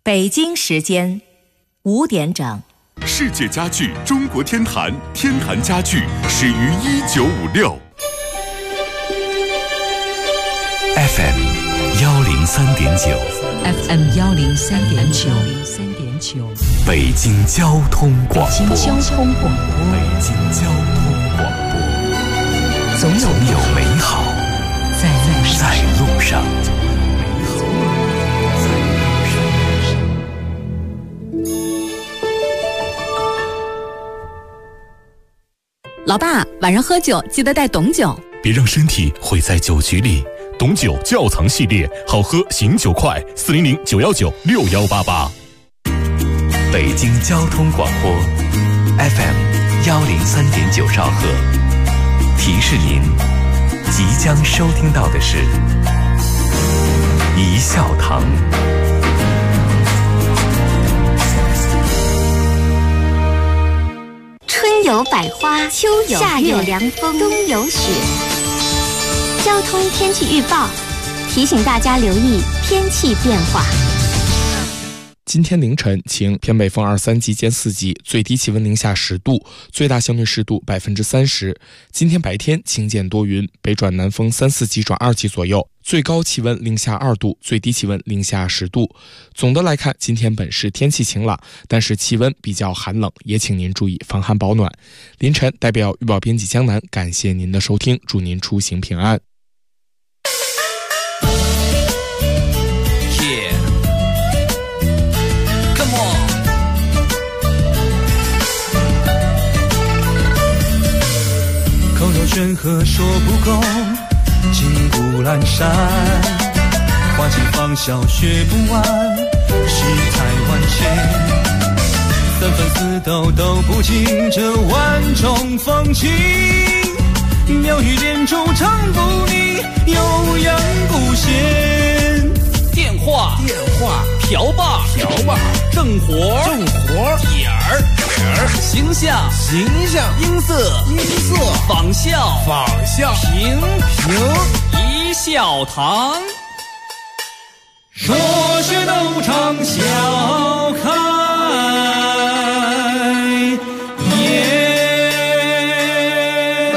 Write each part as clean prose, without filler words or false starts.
北京时间5点整。 世界家具中国天坛，天坛家具始于1956。FM 103.9 FM 103.9， 北京交通广播。 北京交通广播， 北京交通广播， 总有美好在路上。 老爸，晚上喝酒记得带董酒， 别让身体毁在酒局里。董酒窖藏系列，好喝醒酒快，400-919-6188。北京交通广播 FM 103.9兆赫，提示您即将收听到的是一笑堂。 春有百花，秋有夏有凉风，冬有雪。交通天气预报提醒大家留意天气变化。 今天凌晨晴，偏北风23级间4级，最低气温零下10度，最大相对湿度30%。今天白天晴间多云，北转南风3、4级转2级左右，最高气温零下2度，最低气温零下10度。总的来看，今天本市天气晴朗，但是气温比较寒冷，也请您注意防寒保暖。凌晨代表预报编辑江南，感谢您的收听，祝您出行平安。 口若悬河说不够，金谷阑珊，花尽芳笑学不完，世态万千，三分四斗都不尽这万种风情，妙语连珠唱不腻，悠扬不闲。 电话瓢把正活点儿形象音色仿效平一笑堂， 说学逗唱笑开颜。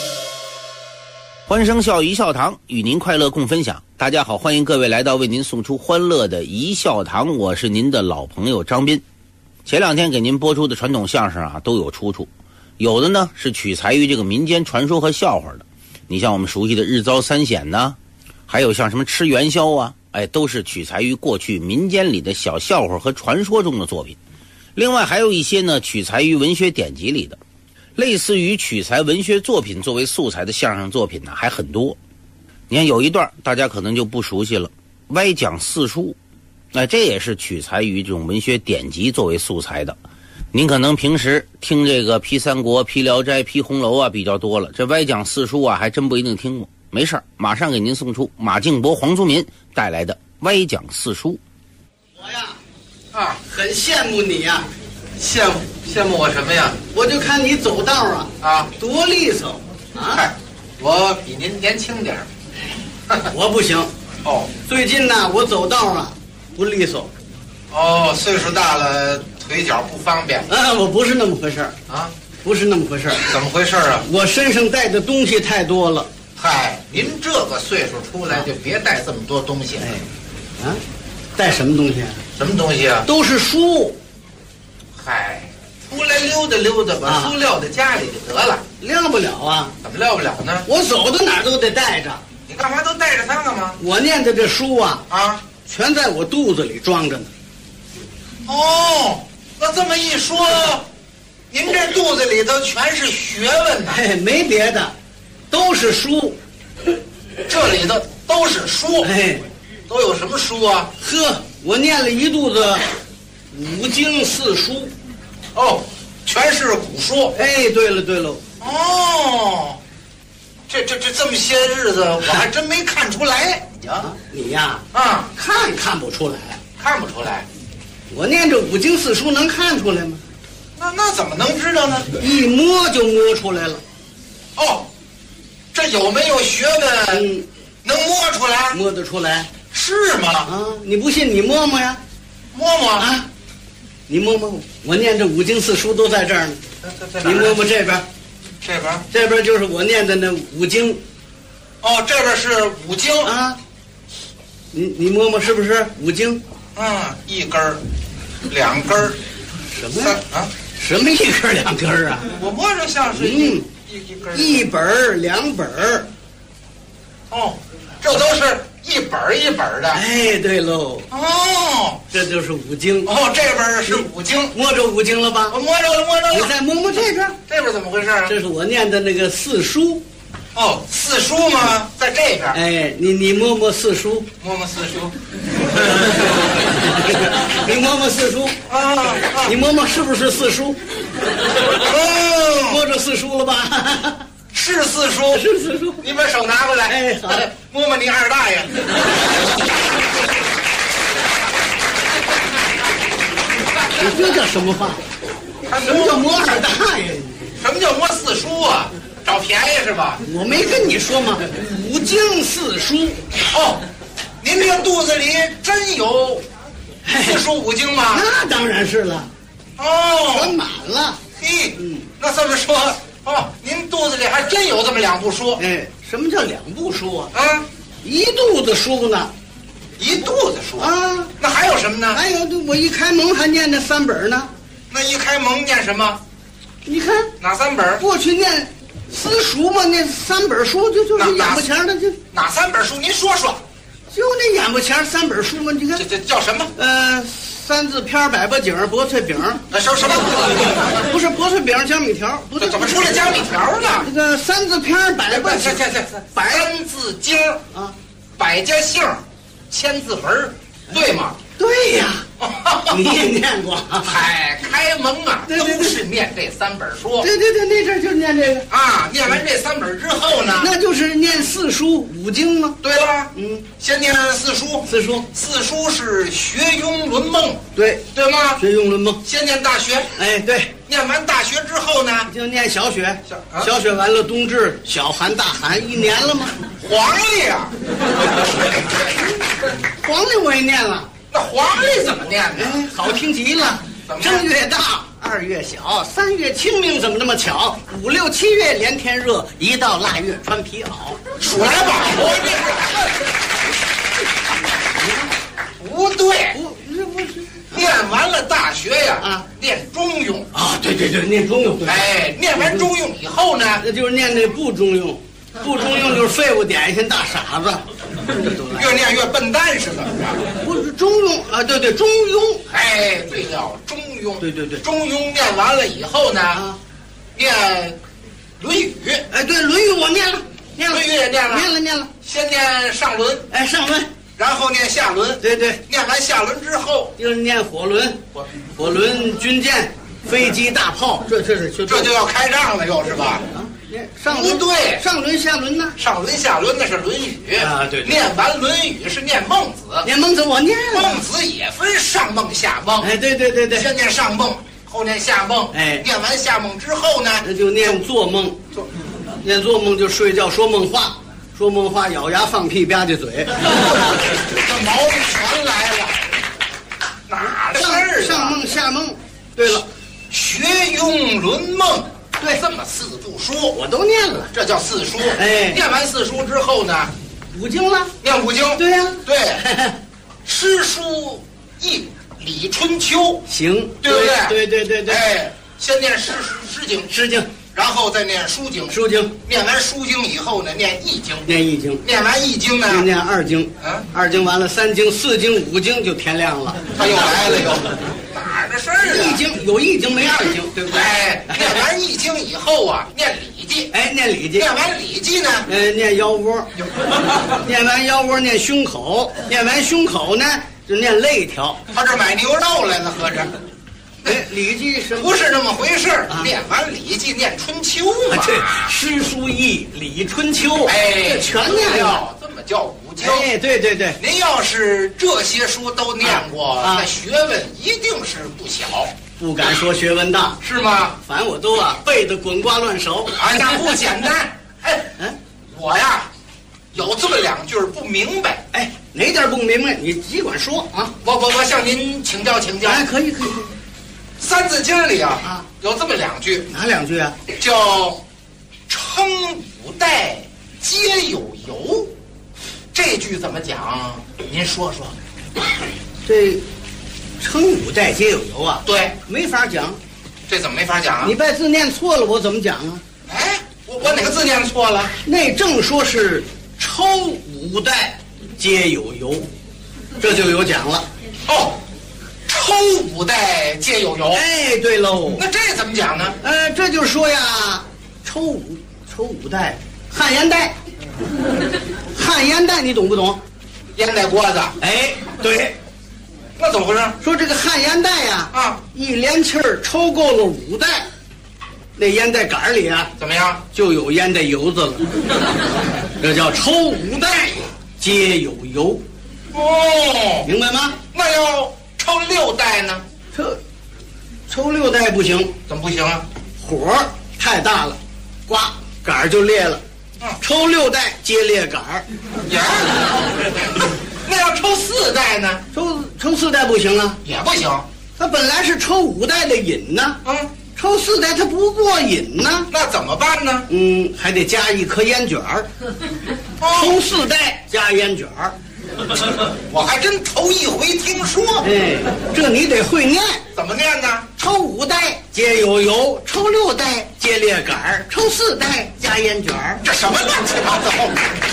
欢声笑一笑堂，与您快乐共分享。大家好，欢迎各位来到为您送出欢乐的一笑堂，我是您的老朋友张斌。前两天给您播出的传统相声都有出处，有的呢是取材于这个民间传说和笑话的，你像我们熟悉的日遭三险呢，还有像什么吃元宵啊，都是取材于过去民间里的小笑话和传说中的作品。另外还有一些呢取材于文学典籍里的，类似于取材文学作品作为素材的相声作品呢还很多。你看有一段大家可能就不熟悉了，歪讲四书，这也是取材于这种文学典籍作为素材的。您可能平时听这个批三国、批聊斋、批红楼比较多了，这歪讲四书还真不一定听过。没事，马上给您送出马敬博、黄宗民带来的歪讲四书。 我呀很羡慕你呀。 羡慕我什么呀？ 我就看你走道多利索啊！我比您年轻点儿。 我不行最近呢我走道不利索。 岁数大了腿脚不方便。 我不是那么回事不是那么回事。 怎么回事啊？ 我身上带的东西太多了。 嗨，您这个岁数出来就别带这么多东西了。 带什么东西？ 什么东西啊？ 都是书。 嗨，出来溜达溜达，把书撂在家里就得了。 撂不了啊？ 怎么撂不了呢？ 我走到哪儿都得带着。 你干嘛都带着它干嘛？ 我念的这书全在我肚子里装着呢。 那这么一说，您这肚子里头全是学问呢。 没别的，都是书。 这里头都是书。都有什么书啊？ 我念了一肚子五经四书。 全是古书。 对了。 这么些日子我还真没看出来。 你呀看不出来。 看不出来。 我念这五经四书能看出来吗？ 那怎么能知道呢？ 一摸就摸出来了。 这有没有学问能摸出来？ 摸得出来。 是吗？ 你不信你摸摸呀。 摸摸啊，你摸摸，我念这五经四书都在这儿呢。你摸摸这边，这边就是我念的那五经。 哦，这边是五经啊。你摸摸是不是五经？ 一根儿，两根儿， 什么呀？啊？什么一根儿两根儿啊？ 我摸着像是一根儿， 一本儿两本儿。 哦，这都是一本儿一本儿的。 哎，对喽。 哦， 这就是五经。 哦，这边是五经， 摸着五经了吧？ 我摸着了，摸着了。 你再摸摸这边， 这边怎么回事啊？ 这是我念的那个四书。 哦，四书吗？在这边。 哎，你摸摸四书， 摸摸四书。 你摸摸四书啊！ 你摸摸是不是四书？ 哦， 摸着四书了吧？ 是四书， 是四书。 你把手拿过来。 哎，好的， 摸摸你二大爷。 你这叫什么话？什么叫摸二大爷？ 什么叫摸四书啊？找便宜是吧？ 我没跟你说吗？五经四书。 哦，您这肚子里真有四书五经吗？ 那当然是了。 哦， 全满了。 嘿，那这么说，哦，您肚子里还真有这么两部书。 哎，什么叫两部书啊？ 啊， 一肚子书呢。 一肚子书啊？ 那还有什么呢？ 还有，我一开蒙还念那三本呢。 那一开蒙念什么？ 你看哪三本？ 过去念私塾嘛，那三本书就是眼巴前的，就哪三本书？您说说。 就那眼巴前三本书嘛，你看这叫什么？ 三字片、粑粑景、薄脆饼。 什么？ 不是薄脆饼、江米条。不对，怎么出来江米条呢？ 这个三字片、粑粑景。 三字经啊，百家姓，千字文，对吗？ 对呀。你也念过。 嗨，开蒙啊， 对都是念这三本书。 对，那阵就念这个啊。念完这三本之后呢， 那就是念四书五经吗？ 对了，先念四书。四书是学庸论孟，对吗？ 学庸论孟。 先念大学， 哎，对。 念完大学之后呢， 就念小学。小学完了，冬至、小寒、大寒，1年了吗？ 黄历啊， 黄历我也念了。 那黄历怎么念呢？ 好听极了。正月大，2月小，3月清明，怎么那么巧？5、6、7月连天热，一到腊月穿皮袄。 数来吧，不对， 不是。 念完了大学呀，念中庸啊，对，念中庸。 哎，念完中庸以后呢， 那就是念那不中庸。不中庸就是废物点心、大傻子， 越念越笨蛋是怎么着？ 不是中庸啊，对，中庸。 哎，对了，中庸。对，中庸念完了以后呢，念《论语》。 哎，对，《论语》我念了，《 论语》也念了， 念了。 先念上轮， 哎，上轮， 然后念下轮。 对， 念完下轮之后， 就是念火轮，火轮、军舰、飞机、大炮，这就要开仗了，又是吧？ 上轮不对， 上轮下轮呢？ 上轮下轮那是《论语》 啊，对。 念完《论语》是念孟子， 念孟子我念了。 孟子也分上孟下孟。 哎，对。 先念上孟，后念下孟。 哎， 念完下孟之后呢， 那就念做梦。念做梦就睡觉说梦话，说梦话咬牙放屁吧唧嘴。 这毛病全来了，哪事儿？ 上孟下孟。对了， 学庸论孟。 对， 这么4部书我都念了， 这叫四书。 哎， 念完4书之后呢， 五经了， 念五经。 对呀， 对，诗书易礼春秋， 行， 对不对？ 对。 哎，先念诗经，然后再念书经。念完书经以后呢，念易经。念完易经呢， 就念二经。二经完了，3经、4经、5经就天亮了。 他又来了又。哪儿的事儿啊？ 易经有易经没二经，对不对？ 哎，念完易经以后啊，念礼记。 哎，念礼记。 念完礼记呢， 念腰窝。念完腰窝念胸口，念完胸口呢就念肋条。 他这买牛肉来了，合着。 哎，礼记什么？ 不是那么回事啊！念完礼记，念春秋嘛。 这诗书易礼春秋， 哎， 全念了。 这么叫五经。 哎，对。 您要是这些书都念过，那学问一定是不小。 不敢说学问大， 是吗？ 反正我都背得滚瓜烂熟。 啊，那不简单。哎，我呀有这么2句不明白。 哎， 哪点不明白你尽管说啊。 我向您请教请教。 哎，可以。 三字经里啊有这么2句。 哪2句啊？ 叫称五代皆有由。这句怎么讲？您说说。 这称五代皆有由啊？ 对， 没法讲。 这怎么没法讲啊？ 你把字念错了，我怎么讲啊？ 哎，我哪个字念错了？ 那正说是抽五代皆有由，这就有讲了。 哦，抽五代皆有由。 哎，对喽。 那这怎么讲呢？ 这就是说呀，抽五代，汉烟袋，汉烟袋你懂不懂？ 烟袋锅子。 哎，对。 那怎么回事？ 说这个汉烟袋呀，一连气儿抽够了5袋，那烟袋杆里啊， 怎么样？ 就有烟袋油子了。这叫抽5袋皆有油。 哦， 明白吗？ 那要抽6袋呢？ 抽6袋不行。 怎么不行啊？ 火太大了，呱，杆儿就裂了。抽6袋皆裂杆儿。 呀，那要抽4袋呢？ 抽4袋不行啊， 也不行。 它本来是抽5袋的瘾呢，抽4袋它不过瘾呢， 那怎么办呢？ 还得加一颗烟卷儿。抽4袋加烟卷儿。 我还真头一回听说。 哎，这你得会念。 怎么念呢？ 抽5袋皆有油，抽6袋皆裂杆儿，抽4袋加烟卷儿。 这什么乱七八糟？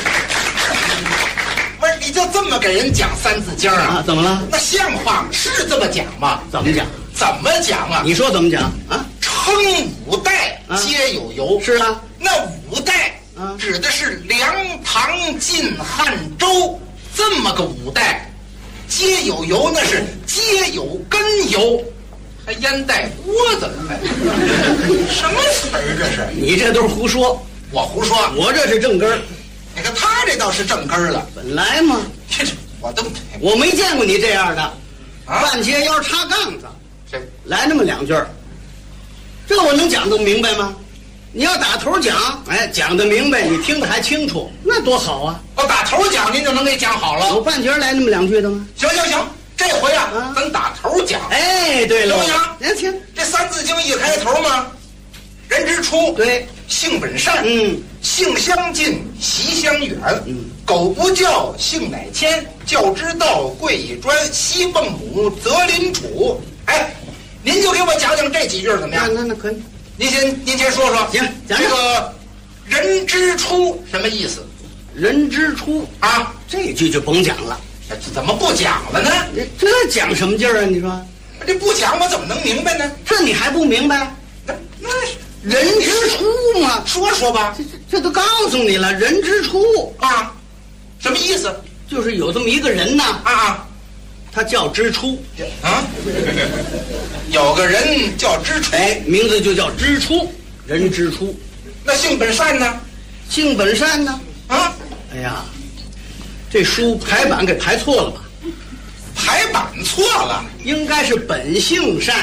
不是，你就这么给人讲三字经啊？ 怎么了？ 那像话吗？是这么讲吗？ 怎么讲？ 怎么讲啊？ 你说怎么讲啊？ 称5代皆有由。 是啊， 那5代指的是梁、唐、晋、汉、周这么个5代，皆有由那是皆有根由，还烟袋锅子，什么词儿这是？ 你这都是胡说。 我胡说， 我这是正根儿。 你看他这倒是正根儿了。 本来嘛，我没见过你这样的，半截腰插杠子，来那么2句儿，这我能讲得明白吗？你要打头讲，哎，讲得明白，你听得还清楚，那多好啊！ 我打头讲，您就能给讲好了。 有半截来那么2句的吗？ 行，这回啊，咱打头讲。 哎，对了， 行不行？ 行， 这三字经一开头嘛，人之初， 对， 性本善，性相近，习相远，苟不教，性乃迁。教之道，贵以专。昔孟母，择邻处。哎，您就给我讲讲这几句怎么样？ 那可以。 您先说说。 行，讲这个人之初什么意思？ 人之初啊， 这句就甭讲了。 怎么不讲了呢？ 这讲什么劲儿啊？你说这不讲我怎么能明白呢？ 这你还不明白？那人之初嘛， 说说吧。 这都告诉你了，人之初啊，什么意思？ 就是有这么一个人呐他叫之初啊，有个人叫之初， 哎，名字就叫之初，人之初。 那性本善呢？ 性本善呢？ 啊， 哎呀，这书排版给排错了吧？ 排版错了， 应该是本性善。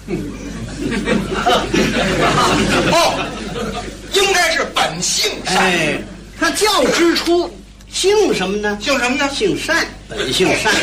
哦，应该是本性善。 哎，他叫之初，姓什么呢？ 姓什么呢？ 姓单，本性善。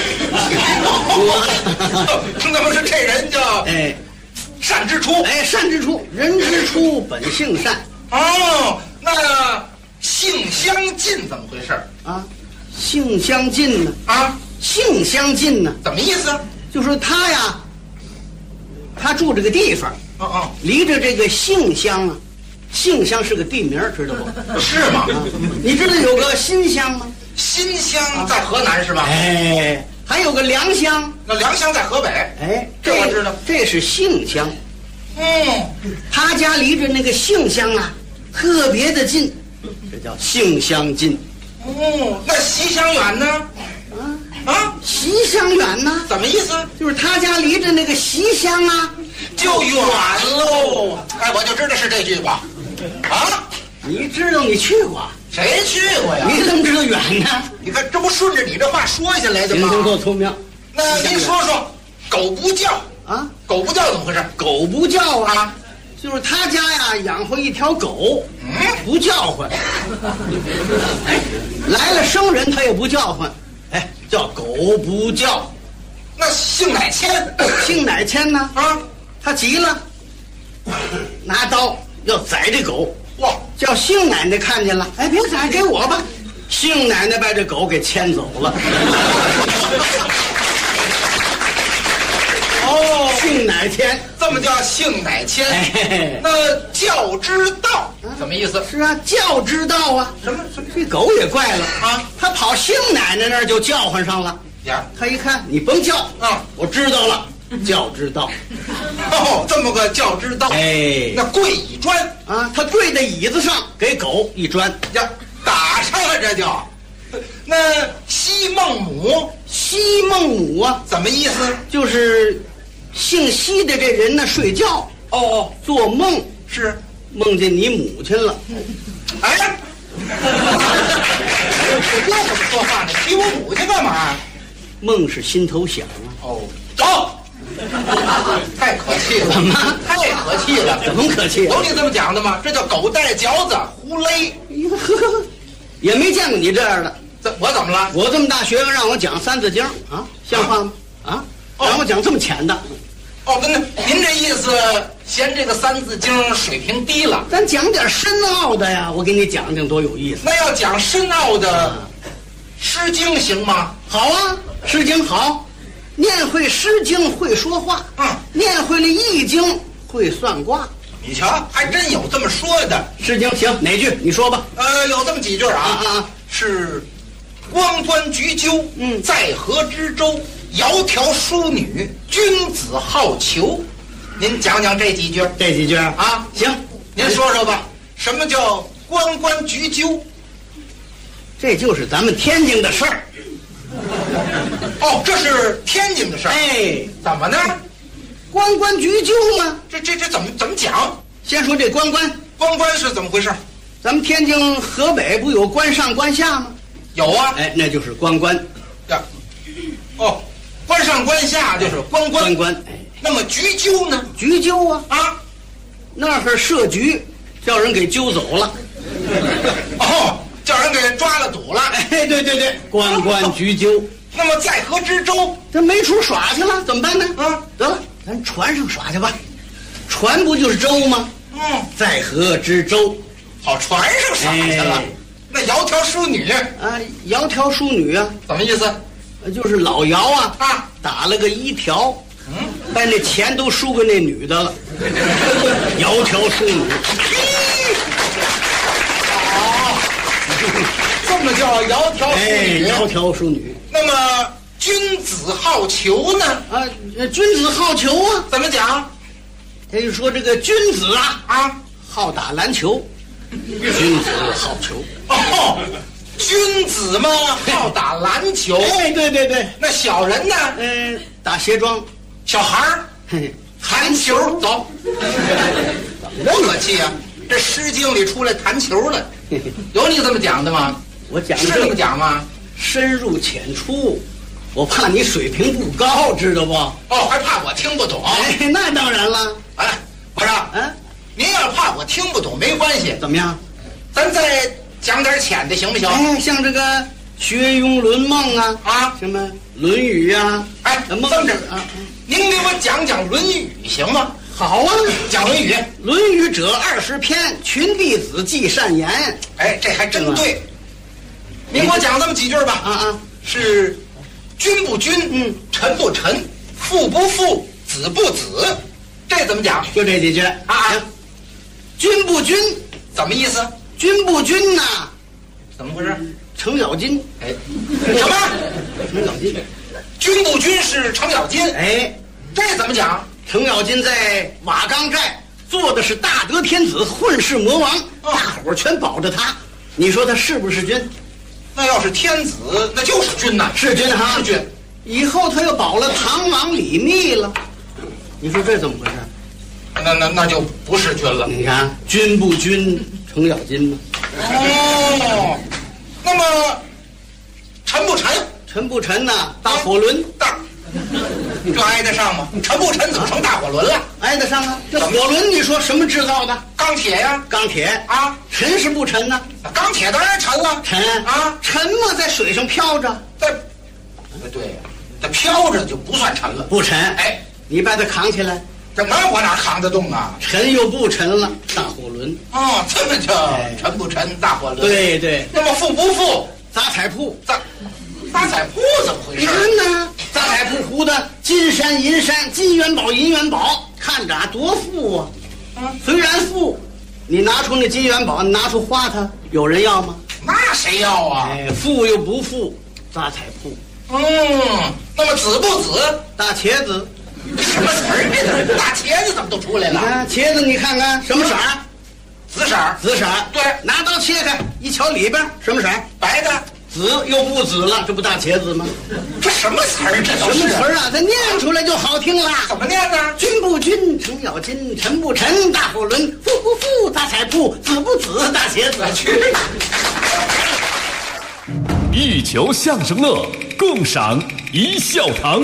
那么是这人叫善之初。 哎，善之初，人之初，本性善。 哦，那性相近怎么回事啊？性相近呢？ 啊， 性相近呢？ 怎么意思？ 就说他呀，他住这个地方，离着这个杏乡啊，杏乡是个地名，知道不？ 是吗？ 你知道有个新乡吗？ 新乡在河南是吧？ 哎，还有个良乡， 那良乡在河北。 哎， 这我知道， 这是杏乡。他家离着那个杏乡啊，特别的近，这叫杏乡近。 那习相远呢？ 习相远呢？ 怎么意思？ 就是他家离着那个习乡啊， 就远喽。哎，我就知道是这句吧。啊， 你知道你去过？ 谁去过呀？ 你怎么知道远呢？ 你看，这不顺着你这话说下来的吗？ 您够聪明。 那您说说，狗不叫啊？ 狗不叫怎么回事？ 狗不叫啊，就是他家呀养活一条狗，不叫唤。来了生人他也不叫唤， 哎，叫狗不叫。 那姓乃谦， 姓乃谦呢？ 啊， 他急了，拿刀要宰这狗。 哇！ 叫姓奶奶看见了，哎，别宰，给我吧。姓奶奶把这狗给牵走了。哦，姓乃谦， 这么叫姓乃谦。 哎， 那教之道什么意思？ 是啊，教之道啊。什么？这狗也怪了啊！他跑姓奶奶那儿就叫唤上了。 呀， 他一看你甭叫啊， 我知道了，教之道。 哦，这么个教之道。 哎， 那跪一砖啊，他跪在椅子上给狗一砖呀，打上了这就。那西孟母， 西孟母啊， 怎么意思？ 就是姓西的这人呢，睡觉哦， 做梦是梦见你母亲了。 哎，我又怎么说话呢？提我母亲干嘛？ 梦是心头想啊。 哦，走。太可气了！ 怎么？ 太可气了！ 怎么可气？ 有你这么讲的吗？这叫狗带嚼子，胡勒。 也没见过你这样的。 我怎么了？ 我这么大学问让我讲三字经啊，像话吗？啊，让我讲这么浅的。 哦，那您这意思嫌这个三字经水平低了？ 咱讲点深奥的呀，我给你讲讲多有意思。 那要讲深奥的，诗经行吗？ 好啊，诗经好。念会诗经会说话，念会了易经会算卦。 你瞧，还真有这么说的。 诗经行哪句？你说吧。 有这么几句啊，是光端菊鸠，在河之洲，窈窕淑女，君子好逑。您讲讲这几句。 这几句啊， 行， 您说说吧。什么叫光端菊鸠？ 这就是咱们天津的事儿。 哦，这是天津的事儿。 哎， 怎么呢？ 关关雎鸠吗？ 这怎么讲？ 先说这关关是怎么回事？ 咱们天津河北不有关上关下吗？ 有啊。 哎，那就是关呀。哦，关上关下就是关。 哎， 那么雎鸠呢？ 雎鸠啊，那儿设局，叫人给揪走了。 哦，叫人给抓了堵了。 哎，对，关关雎鸠。 那么在河之洲， 这没处耍去了，怎么办呢？得了，咱船上耍去吧。船不就是舟吗？在河之洲。 好，船上耍去了。那窈窕淑女啊，窈窕淑女啊， 怎么意思？ 就是老姚啊，打了个一条，把那钱都输给那女的了。窈窕淑女。 这么叫窈窕淑女？ 窈窕淑女。 那么君子好逑呢？ 啊，君子好逑啊， 怎么讲？ 也就是说这个君子啊，好打篮球。君子好逑。 哦，君子嘛，好打篮球。 哎，对。 那小人呢？ 打鞋庄。 小孩儿，弹球走。多可气啊！这《诗经》里出来弹球了，有你这么讲的吗？ 我讲是这么讲吗？ 深入浅出，我怕你水平不高，知道不？ 哦，还怕我听不懂？ 哎，那当然了。 哎，不是，您要怕我听不懂没关系。 怎么样？ 咱再讲点浅的行不行？ 哎，像这个学庸论孟啊，什么《论语》啊， 哎， 孟子啊，您给我讲讲《论语》行吗？ 好啊， 讲《论语》。《 论语》者20篇，群弟子记善言。 哎，这还真对。您给我讲这么几句吧。是君不君，臣不臣，父不父，子不子。这怎么讲？ 就这几句啊。君不君怎么意思？ 君不君呐， 怎么回事？ 程咬金。 哎，什么？ 程咬金。 君不君是程咬金。 哎， 这怎么讲？ 程咬金在瓦岗寨做的是大德天子，混世魔王，大伙儿全保着他。你说他是不是君？ 那要是天子，那就是君呐。 是君哈， 是君。 以后他又保了唐王李密了，你说这怎么回事？ 那就不是君了。 你看，君不君，程咬金吗？ 哦，那么臣不臣？ 臣不臣呐，大火轮。 这挨得上吗？臣不臣怎么成大火轮了？ 挨得上啊！这火轮你说什么制造的？ 钢铁呀， 钢铁啊， 沉是不沉呢？ 钢铁当然沉了， 沉啊，沉嘛，在水上漂着， 对，它飘着就不算沉了。 不沉。 哎， 你把它扛起来。 这门我哪扛得动啊？ 沉又不沉了，大火轮。 哦，这么叫沉不沉？大火轮。 对对。 那么富不富？ 杂彩铺。 杂彩铺怎么回事？ 你看呢？杂彩铺糊的金山银山，金元宝银元宝，看着多富啊！虽然富，你拿出那金元宝，你拿出花它，有人要吗？ 那谁要啊？ 富又不富，杂彩铺。 那么紫不紫？ 大茄子。 什么词儿？大茄子怎么都出来了？ 茄子你看看什么色儿？ 紫色儿。 紫色儿。 对， 拿刀切开，一瞧里边什么色儿？ 白的。 紫又不紫了，这不大茄子吗？ 这什么词儿？这什么词儿啊？它念出来就好听了。 怎么念呢？ 君不君，臣要金，沉不沉，大火轮；富不富，大彩铺；紫不紫，大茄子。 去！ 一球相声乐，共赏一笑堂。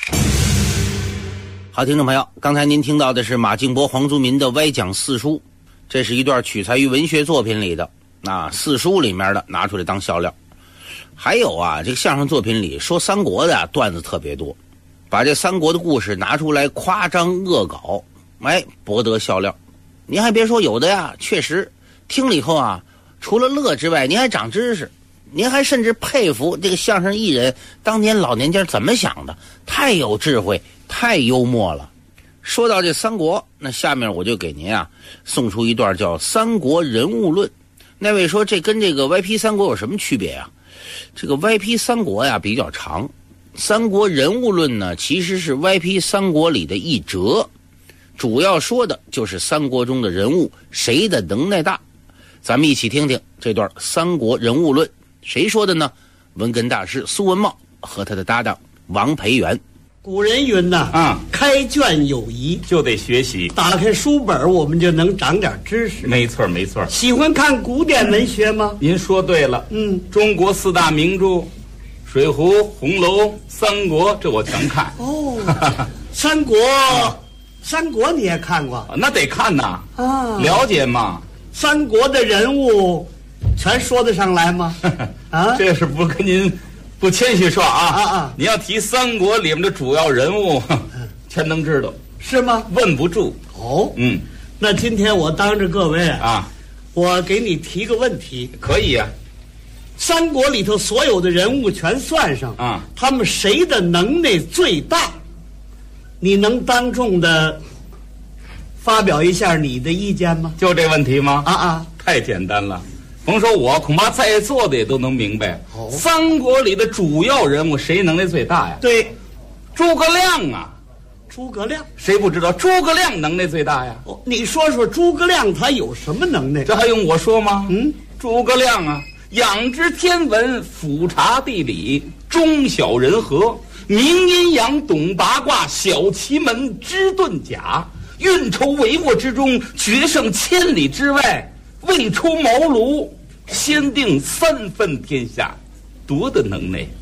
好，听众朋友，刚才您听到的是马敬伯、黄祖民的歪讲四书，这是一段取材于文学作品里的，四书里面的拿出来当笑料。还有啊，这个相声作品里说三国的段子特别多，把这三国的故事拿出来夸张恶搞，博得笑料。您还别说，有的呀，确实听了以后啊，除了乐之外，您还长知识，您还甚至佩服这个相声艺人当年老年间怎么想的，太有智慧，太幽默了。说到这三国，那下面我就给您送出一段叫《三国人物论》。那位说这跟这个 YP 三国有什么区别啊？这个 YP 三国比较长，三国人物论呢其实是 YP 三国里的一折，主要说的就是三国中的人物谁的能耐大。咱们一起听听这段三国人物论，谁说的呢？文哏大师苏文茂和他的搭档王培元。 古人云呐，开卷有益， 就得学习。 打开书本，我们就能长点知识。 没错，没错。 喜欢看古典文学吗？ 您说对了。中国四大名著，《水浒》《红楼》《三国》，这我全看。 三国，三国你也看过？ 那得看呐。了解嘛。 三国的人物，全说得上来吗？ 这是不跟您。不谦虚说你要提三国里面的主要人物，全能知道， 是吗？ 问不住。 那今天我当着各位我给你提个问题。 可以呀。 三国里头所有的人物全算上他们谁的能耐最大？你能当众的发表一下你的意见吗？ 就这问题吗？太简单了。甭说我，恐怕在座的也都能明白。三国里的主要人物谁能耐最大呀？ 对， 诸葛亮啊。 诸葛亮， 谁不知道诸葛亮能耐最大呀？ 你说说诸葛亮他有什么能耐？ 这还用我说吗？诸葛亮仰知天文，俯察地理，忠晓人和，明阴阳，懂八卦，晓奇门，知遁甲，运筹帷幄之中，决胜千里之外，未出茅庐，先定三分天下，多的能耐！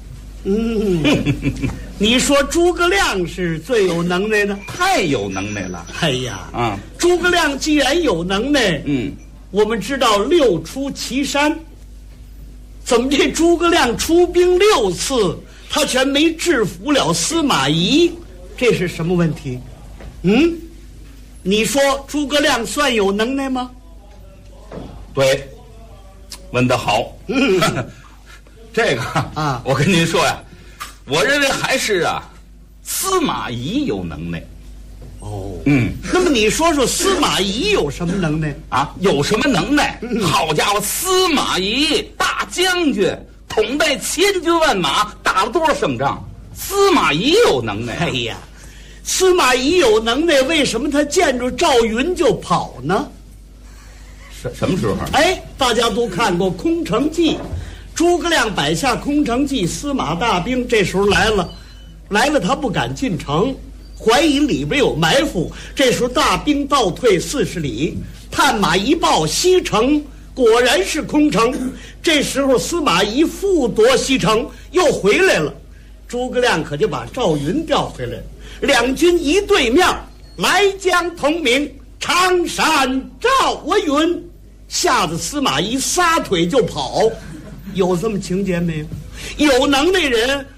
你说诸葛亮是最有能耐的？ 太有能耐了！ 哎呀，诸葛亮既然有能耐，我们知道六出祁山，怎么这诸葛亮出兵6次，他全没制服了司马懿？这是什么问题？你说诸葛亮算有能耐吗？ 对，问得好。这个我跟您说呀，我认为还是司马懿有能耐。 那么你说说司马懿有什么能耐有什么能耐？好家伙，司马懿大将军，统带千军万马，打了多少胜仗？司马懿有能耐。 哎呀，司马懿有能耐，为什么他见着赵云就跑呢？ 什么时候？ 大家都看过《空城计》，诸葛亮摆下空城计，司马大兵这时候来了他不敢进城，怀疑里边有埋伏。这时候大兵倒退40里，探马一报，西城果然是空城。这时候司马懿复夺西城，又回来了。诸葛亮可就把赵云调回来了，两军一对面，来将同名，常山赵我云，吓得司马懿撒腿就跑。有这么情节没有？有能耐人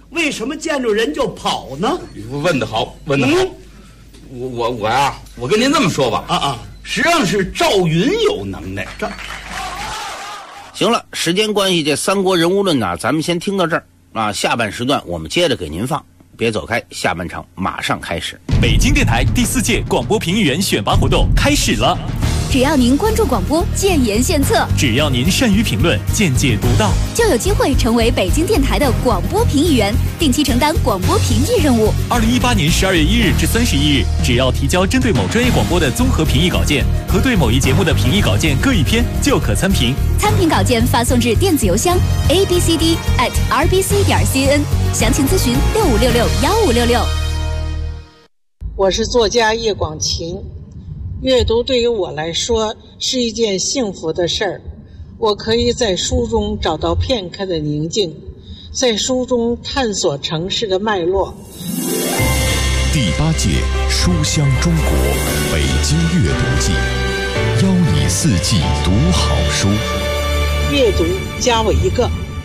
为什么见着人就跑呢？ 问得好，问得好。我跟您这么说吧，实际上是赵云有能耐。 行了，时间关系，这三国人物论呢，咱们先听到这儿啊。下半时段我们接着给您放，别走开，下半场马上开始。 北京电台第4届广播评议员选拔活动开始了。 只要您关注广播，建言献策； 只要您善于评论，见解独到， 就有机会成为北京电台的广播评议员，定期承担广播评议任务。 2018年12月1日至31日，只要提交针对某专业广播的综合评议稿件和对某一节目的评议稿件各一篇，就可参评。 参评稿件发送至电子邮箱 abcd@rbc.cn， 详情咨询65661566。 我是作家叶广晴。阅读对于我来说是一件幸福的事儿，我可以在书中找到片刻的宁静，在书中探索城市的脉络。 第8届书香中国北京阅读季，邀你4季读好书。 阅读加我一个。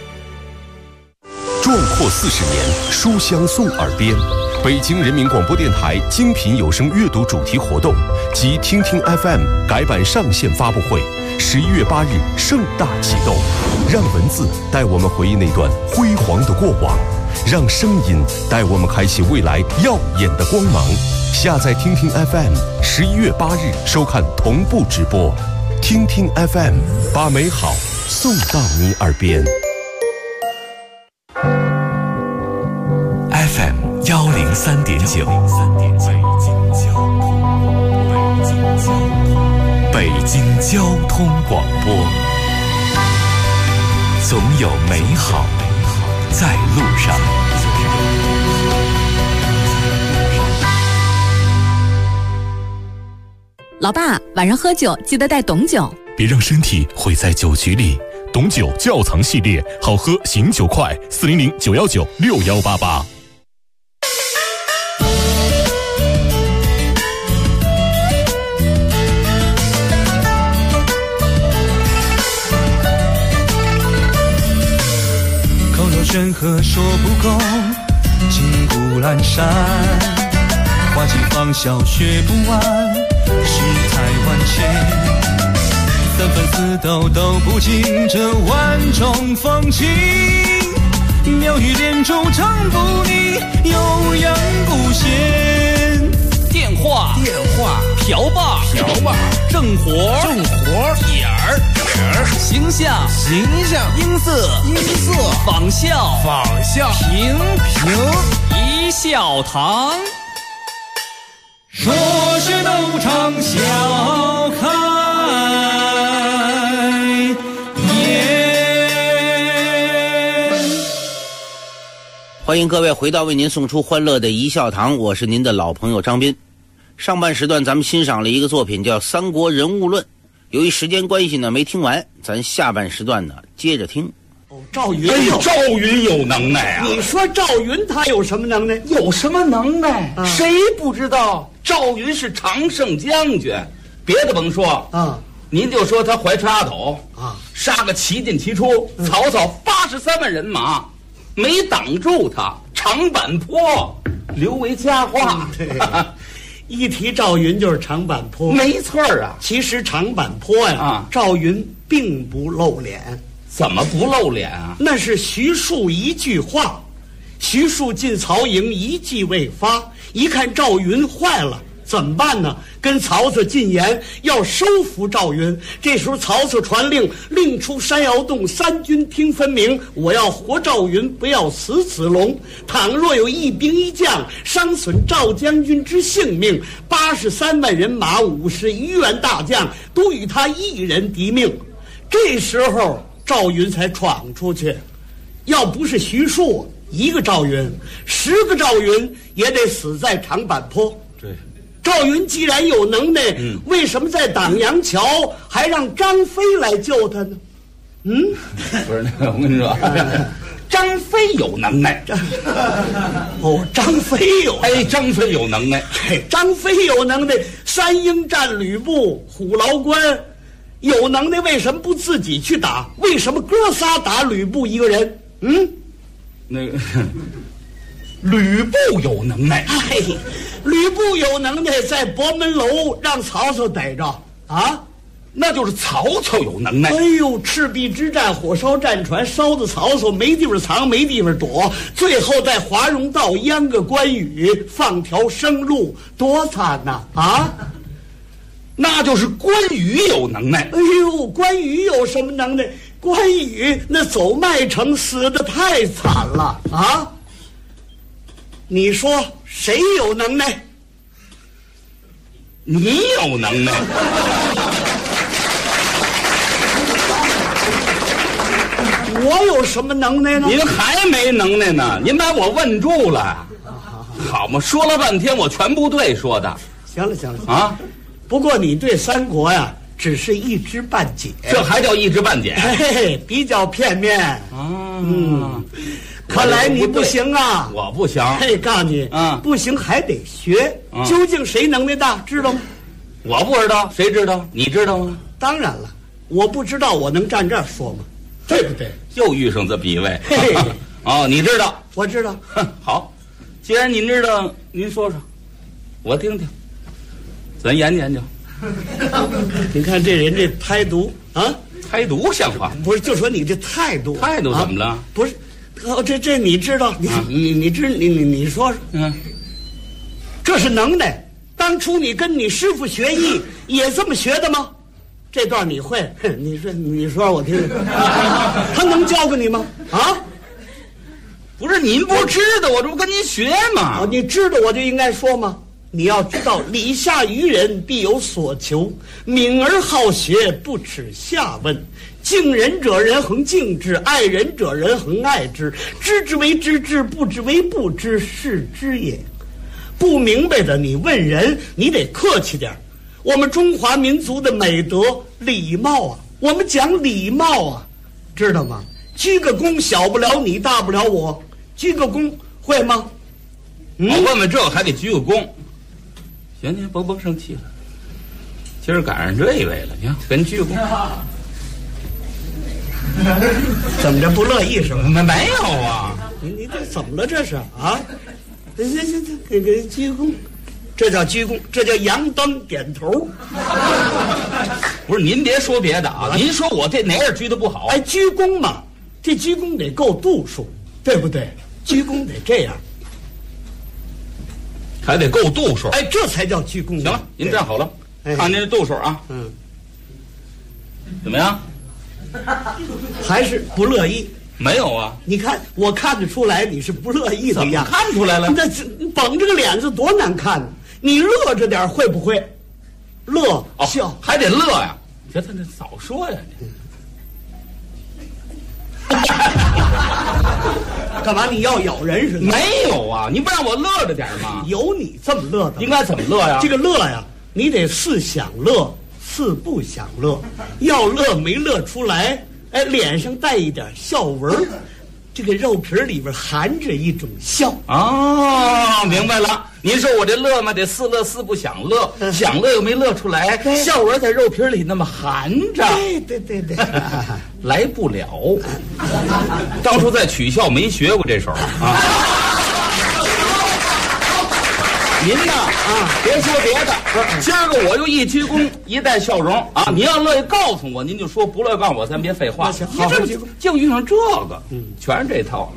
壮阔40年，书香送耳边。北京人民广播电台精品有声阅读主题活动及听听 FM 改版上线发布会，11月8日盛大启动。让文字带我们回忆那段辉煌的过往，让声音带我们开启未来耀眼的光芒。下载听听 FM，11月8日收看同步直播。听听 FM， 把美好送到你耳边。 FM 103.9，北京交通广播，总有美好在路上。 老爸，晚上喝酒记得带董酒， 别让身体毁在酒局里。董酒窖藏系列，好喝醒酒快，400-919-6188。 山河说不够，金谷阑珊，花季芳笑学不完，世态万千，三分四斗都不尽这万种风情，妙语连珠唱不腻，悠扬不闲。 电话瓢把正活点儿形象音色仿效评一笑堂， 说是斗场笑开颜。 欢迎各位回到为您送出欢乐的一笑堂，我是您的老朋友张斌。上半时段咱们欣赏了一个作品叫《三国人物论》，由于时间关系呢没听完，咱下半时段呢接着听。 赵云， 赵云有能耐啊！ 你说赵云他有什么能耐？ 有什么能耐？谁不知道赵云是常胜将军？别的甭说啊，您就说他怀揣阿斗啊，杀个齐进齐出，曹操83万人马没挡住他，长坂坡留为佳话。 一提赵云就是长坂坡， 没错啊。 其实长坂坡呀，赵云并不露脸。 怎么不露脸啊？ 那是徐庶一句话，徐庶进曹营一计未发，一看赵云坏了，怎么办呢？跟曹操进言要收服赵云。这时候曹操传令，令出山摇洞，三军听分明，我要活赵云，不要死子龙。倘若有一兵一将伤损赵将军之性命，83万人马，51员大将都与他一人敌命。这时候赵云才闯出去，要不是徐庶一个赵云，10个赵云也得死在长坂坡。 对， 赵云既然有能耐，为什么在党阳桥还让张飞来救他呢？ 不是，我跟你说，张飞有能耐。 张飞张飞有能耐。 张飞有能耐，三英战吕布，虎牢关。有能耐为什么不自己去打？为什么哥仨打吕布一个人？ 那个吕布有能耐。 哎，吕布有能耐，在博门楼让曹操逮着啊， 那就是曹操有能耐。 哎呦，赤壁之战，火烧战船，烧的曹操没地方藏，没地方躲，最后在华容道阉个关羽，放条生路，多惨呐！啊， 那就是关羽有能耐。 哎呦，关羽有什么能耐？关羽那走麦城死的太惨了啊！你说谁有能耐？ 你有能耐。 我有什么能耐呢？ 您还没能耐呢，您把我问住了。好嘛，说了半天我全不对说的。 行了啊，不过你对三国呀只是一知半解。 这还叫一知半解？ 嘿嘿，比较片面。看来你不行啊。 我不行。 嘿，告诉你，不行还得学。究竟谁能耐大，知道吗？ 我不知道，谁知道？你知道吗？ 当然了，我不知道，我能站这儿说吗？对不对？ 又遇上这比位。 嘿嘿哦，你知道？ 我知道。 好，既然您知道，您说说，我听听，咱研究研究。 你看这人这态度啊， 态度像话？ 不是，就说你这态度， 态度怎么了？ 不是，这你知道？你说说，这是能耐。当初你跟你师傅学艺也这么学的吗？这段你会？你说我听听，他能教给你吗？啊？ 不是，您不知道，我这不跟您学吗？ 你知道我就应该说吗？你要知道，礼下于人必有所求，敏而好学，不耻下问。敬人者人恒敬之，爱人者人恒爱之。知之为知之，不知为不知，是知也。不明白的，你问人，你得客气点。我们中华民族的美德礼貌啊，我们讲礼貌啊，知道吗？鞠个躬，小不了你，大不了我，鞠个躬会吗？ 我问问这还得鞠个躬。行，甭生气了。今儿赶上这一位了，你看跟鞠个躬。 怎么着不乐意是吧？ 没有啊， 你这怎么了这是啊？行，给鞠躬，这叫鞠躬，这叫扬灯点头。 不是，您别说别的啊，您说我这哪样鞠的不好？ 哎，鞠躬嘛，这鞠躬得够度数，对不对？鞠躬得这样， 还得够度数。 哎，这才叫鞠躬。 行了，您站好了，看您这度数啊。怎么样？ 还是不乐意？ 没有啊， 你看我看得出来你是不乐意的样。 怎么看出来了？ 那绷着个脸子多难看呢！你乐着点会不会？乐笑还得乐呀！这早说呀！ 干嘛你要咬人似的？ 没有啊，你不让我乐着点吗？ 有你这么乐的？ 应该怎么乐呀？ 这个乐呀，你得似想乐，似不想乐。要乐没乐出来。哎，脸上带一点笑纹，这个肉皮里边含着一种笑。 哦，明白了。您说我这乐嘛，得似乐似不想乐，想乐又没乐出来，笑纹在肉皮里那么含着。 对， 来不了。当初在曲校没学过这手啊。您呢别说别的，今儿个我就一鞠躬，一带笑容啊！您要乐意告诉我，您就说；不乐意告诉我，咱别废话。 好， 净遇上这个，全是这套。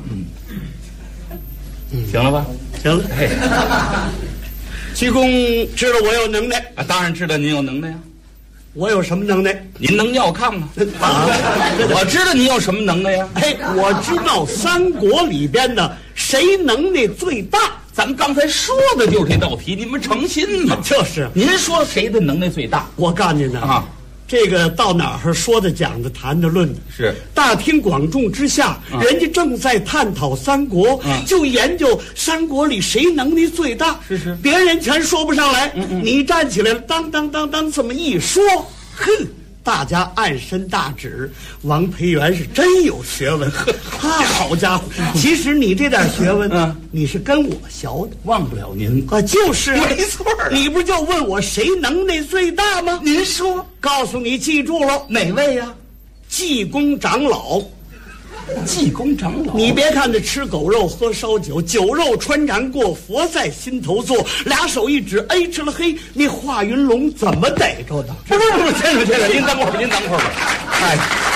行了吧？ 行了。鞠躬知道我有能耐啊，当然知道您有能耐呀。 我有什么能耐？ 您能尿炕吗？我知道您有什么能耐呀？ 哎，我知道三国里边的谁能耐最大。 咱们刚才说的就是这道题，你们诚心吗？ 就是您说谁的能耐最大？ 我告诉你呢这个到哪儿说的、讲的、谈的、论的， 是大庭广众之下，人家正在探讨三国，就研究三国里谁能力最大。 是， 别人全说不上来，你站起来了，当这么一说，哼。大家按身大指，王培元是真有学问。好家伙，其实你这点学问，你是跟我学的， 忘不了您啊，就是没错。 你不就问我谁能耐最大吗？ 您说， 告诉你，记住了， 哪位呀？ 济公长老。 济公长老， 你别看这吃狗肉喝烧酒，酒肉穿肠过，佛在心头坐。俩手一指，哎，吃了黑，那华云龙怎么逮着的？ 不，先生，您等会儿吧，哎，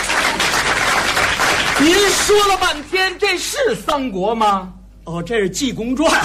您说了半天，这是三国吗？ 哦，这是《济公传》。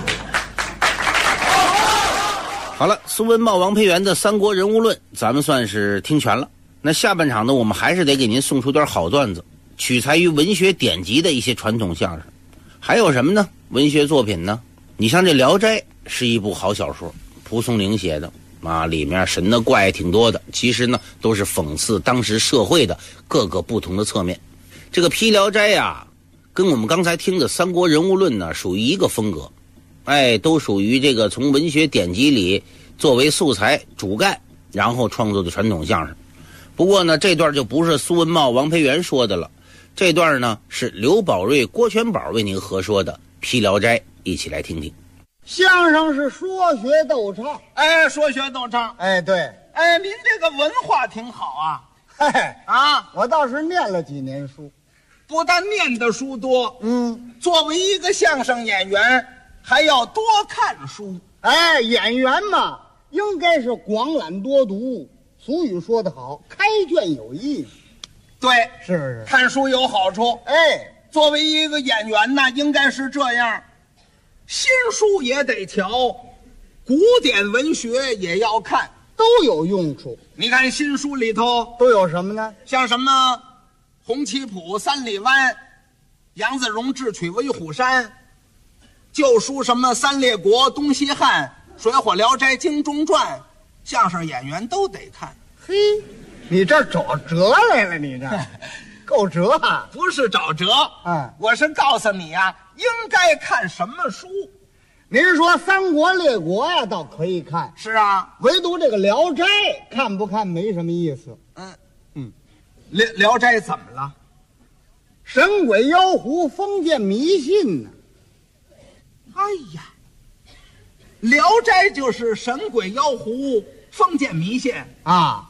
好了，苏文茂、王培元的《三国人物论》，咱们算是听全了。那下半场呢，我们还是得给您送出点好段子，取材于文学典籍的一些传统相声。还有什么呢？文学作品呢？你像这《聊斋》是一部好小说，蒲松龄写的啊，里面神的怪挺多的，其实呢都是讽刺当时社会的各个不同的侧面。这个批《聊斋》呀，跟我们刚才听的《三国人物论》呢属于一个风格，哎，都属于这个从文学典籍里作为素材主干，然后创作的传统相声。不过呢，这段就不是苏文茂、王培元说的了，这段呢是刘宝瑞、郭全宝为您合说的《批聊斋》，一起来听听。 相声是说学逗唱， 哎，说学逗唱， 哎，对， 哎，您这个文化挺好啊， 嘿， 啊， 我倒是念了几年书， 不但念的书多，作为一个相声演员，还要多看书。 哎，演员嘛，应该是广览多读。俗语说得好，开卷有益。 对， 是不是？ 看书有好处。 哎， 作为一个演员呢，应该是这样，新书也得瞧，古典文学也要看， 都有用处。 你看新书里头都有什么呢？ 像什么洪七普、三里湾、杨子荣智取威虎山，旧书什么三列国、东西汉、水浒聊斋、精忠传，相声演员都得看。 嘿，你这找辙来了，你这够辙啊！ 不是找辙，我是告诉你啊，应该看什么书。 您说三国列国呀，倒可以看。 是啊， 唯独这个聊斋看不看没什么意思。 聊斋怎么了？ 神鬼妖狐、封建迷信呢？ 哎呀，聊斋就是神鬼妖狐、封建迷信啊！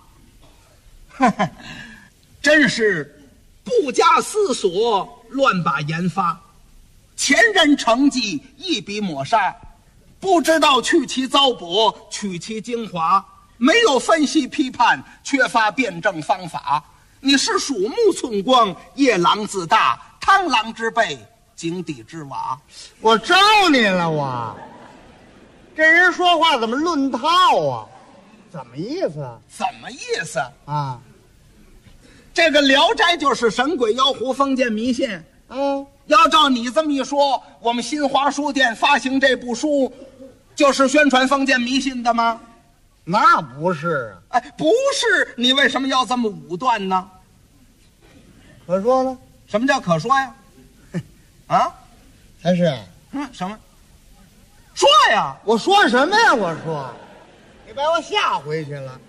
真是不加思索，乱把研发，前人成绩一笔抹杀，不知道去其糟粕，取其精华，没有分析批判，缺乏辩证方法。你是鼠目寸光，夜郎自大，螳螂之辈，井底之蛙。 我招你了，我这人说话怎么论套啊？怎么意思？ 怎么意思啊？ 这个《聊斋》就是神鬼妖狐、封建迷信。要照你这么一说，我们新华书店发行这部书，就是宣传封建迷信的吗？ 那不是啊！ 哎，不是，你为什么要这么武断呢？ 可说呢？ 什么叫可说呀？啊？ 还是什么？说呀！ 我说什么呀？我说，你把我吓回去了。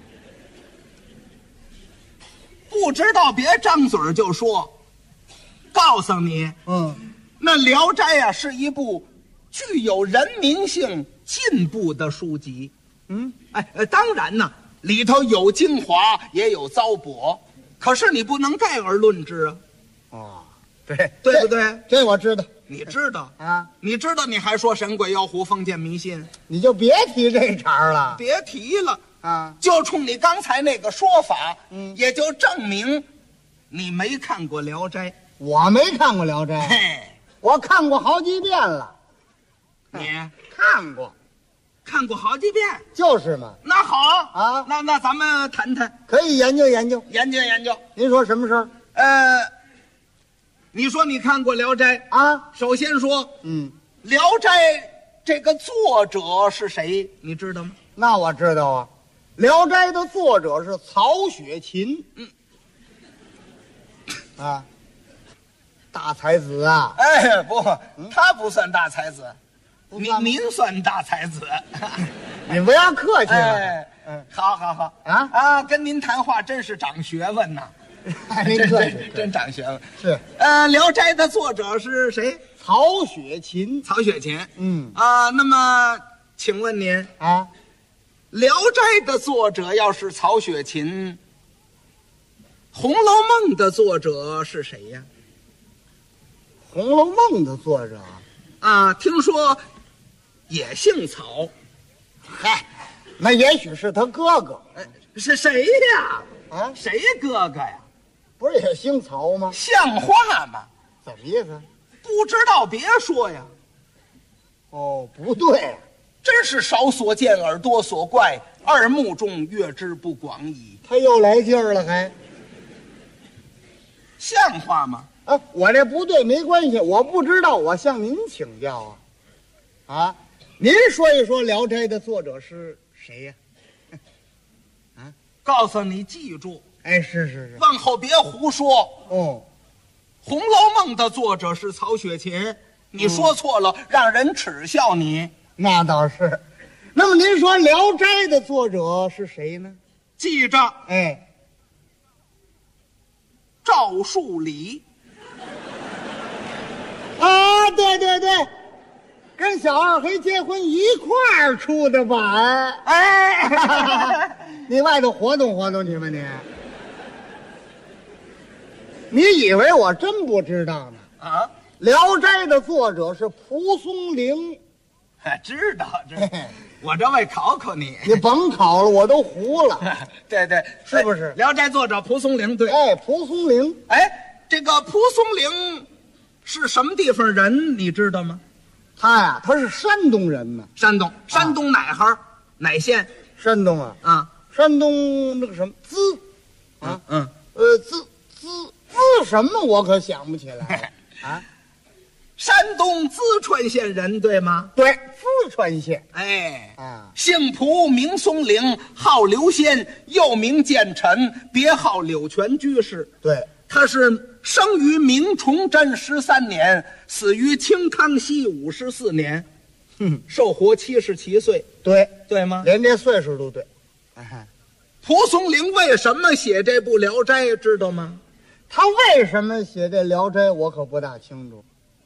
不知道别张嘴就说。告诉你，那《聊斋》啊是一部具有人民性、进步的书籍。当然呢，里头有精华，也有糟粕，可是你不能概而论之啊。 哦，对不对？ 这我知道。 你知道啊？ 你知道，你还说神鬼妖狐、封建迷信？ 你就别提这茬了。 别提了啊！ 就冲你刚才那个说法，也就证明你没看过《聊斋》。 我没看过《聊斋》，我看过好几遍了。 你看过好几遍， 就是嘛。 那好啊， 那咱们谈谈， 可以研究研究。 您说什么事儿？ 你说你看过《聊斋》 啊？ 首先说，《聊斋》这个作者是谁？你知道吗？ 那我知道啊，《聊斋》的作者是曹雪芹。啊。大才子啊！ 哎，不，他不算大才子，您算大才子。 你不要客气了。 好啊，跟您谈话真是长学问呐。 您客气， 真长学问。 是。 《聊斋》的作者是谁？ 曹雪芹。 那么，请问您啊， 《聊斋》的作者要是曹雪芹，《红楼梦》的作者是谁呀？ 红楼梦》的作者啊，听说也姓曹。 嗨，那也许是他哥哥。 是谁呀？ 啊， 谁哥哥呀？ 不是也姓曹吗？ 像话吗？ 怎么意思？ 不知道别说呀。 哦，不对， 真是少所见而多所怪，耳目中阅之不广矣。 他又来劲儿了，还像话吗？ 啊，我这不对没关系，我不知道，我向您请教啊。啊，您说一说《聊斋》的作者是谁呀？ 啊，告诉你，记住。 哎，是， 往后别胡说。 哦， 《红楼梦》的作者是曹雪芹，你说错了，让人耻笑你。 那倒是。那么您说《聊斋》的作者是谁呢？ 记着， 哎， 赵树理。 啊，对，跟小二黑结婚一块儿出的版。哎，你外头活动活动去吧你。你以为我真不知道呢？ 啊，《 聊斋》的作者是蒲松龄。 知道，我这为考考你。 你甭考了，我都糊了。 对， 是不是？ 《聊斋》作者蒲松龄，对。 哎，蒲松龄。 哎，这个蒲松龄是什么地方人？你知道吗？ 他呀，他是山东人呢。 山东哪行？哪县？ 山东啊。 啊， 山东那个什么资啊？资什么？我可想不起来啊。 山东淄川县人，对吗？ 对，淄川县。 哎， 啊， 姓蒲，名松龄，号刘仙，又名建臣，别号柳泉居士。 对， 他是生于明崇祯13年，死于清康熙54年，寿活77岁。 对吗？ 连这岁数都对。 蒲松龄为什么写这部《聊斋》，知道吗？ 他为什么写这《聊斋》，我可不大清楚。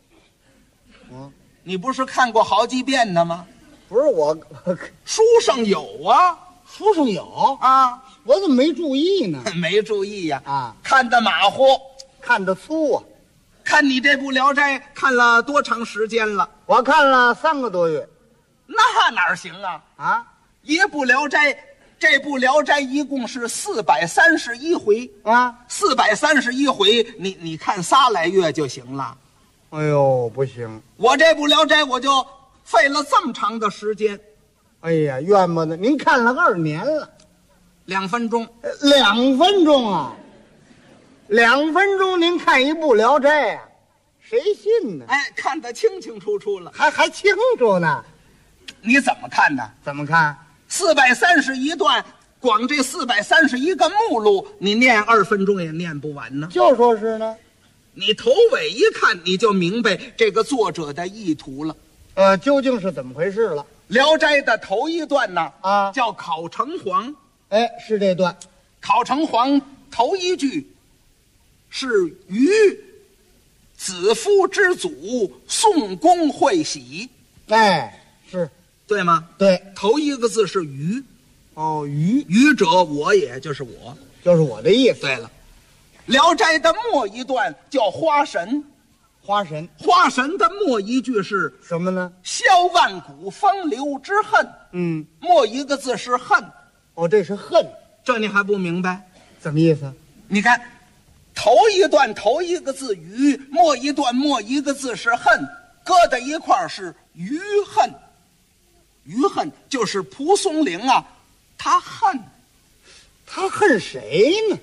你不是看过好几遍的吗？ 不是我， 书上有啊， 书上有啊， 我怎么没注意呢？ 没注意呀， 啊， 看得马虎， 看得粗啊。 看你这部《聊斋》看了多长时间了？ 我看了3个多月。 那哪行啊？ 啊， 一部《聊斋》，这部《聊斋》一共是431回啊 ，431回，你看3来月就行了。 哎呦，不行！ 我这部《聊斋》我就费了这么长的时间。 哎呀，冤枉的！您看了2年了 ，2分钟 ，2分钟啊，2分钟您看一部《聊斋》啊，谁信呢？ 哎，看得清清楚楚了， 还清楚呢。 你怎么看呢？ 怎么看 ？431段，光这431个目录，你念2分钟也念不完呢。 就说是呢。 你头尾一看，你就明白这个作者的意图了。 究竟是怎么回事了？《 聊斋》的头一段呢， 啊， 叫考城隍。 哎，是这段。 考城隍头一句是于子夫之祖，宋公会喜。 哎，是对吗？ 对， 头一个字是于。 哦， 于者我也，就是我， 就是我的意思。 对了。《聊斋》的末一段叫花神， 花神的末一句是什么呢？ 消万古风流之恨。末一个字是恨。 哦，这是恨， 这你还不明白？ 怎么意思？ 你看，头一段头一个字于，末一段末一个字是恨，搁在一块儿是于恨。于恨就是蒲松龄啊，他恨谁呢？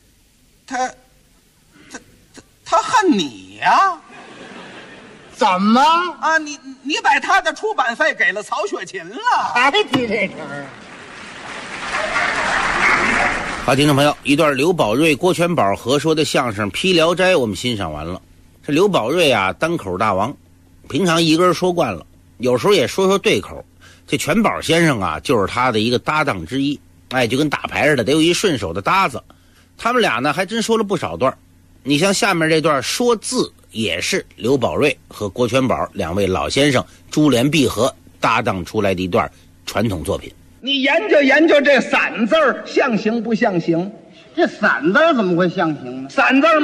他恨你呀？ 怎么啊？你把他的出版费给了曹雪芹了？ 还提这茬啊？ 好，听众朋友，一段刘宝瑞、郭全宝合说的相声《批聊斋》我们欣赏完了。这刘宝瑞啊，单口大王，平常一个人说惯了，有时候也说对口。这全宝先生啊，就是他的一个搭档之一。哎，就跟打牌似的，得有一顺手的搭子。他们俩呢还真说了不少段。你像下面这段说字，也是刘宝瑞和郭全宝2位老先生珠联璧合搭档出来的一段传统作品。 你研究研究这散字象形不象形？ 这散字怎么会象形呢？ 散字嘛，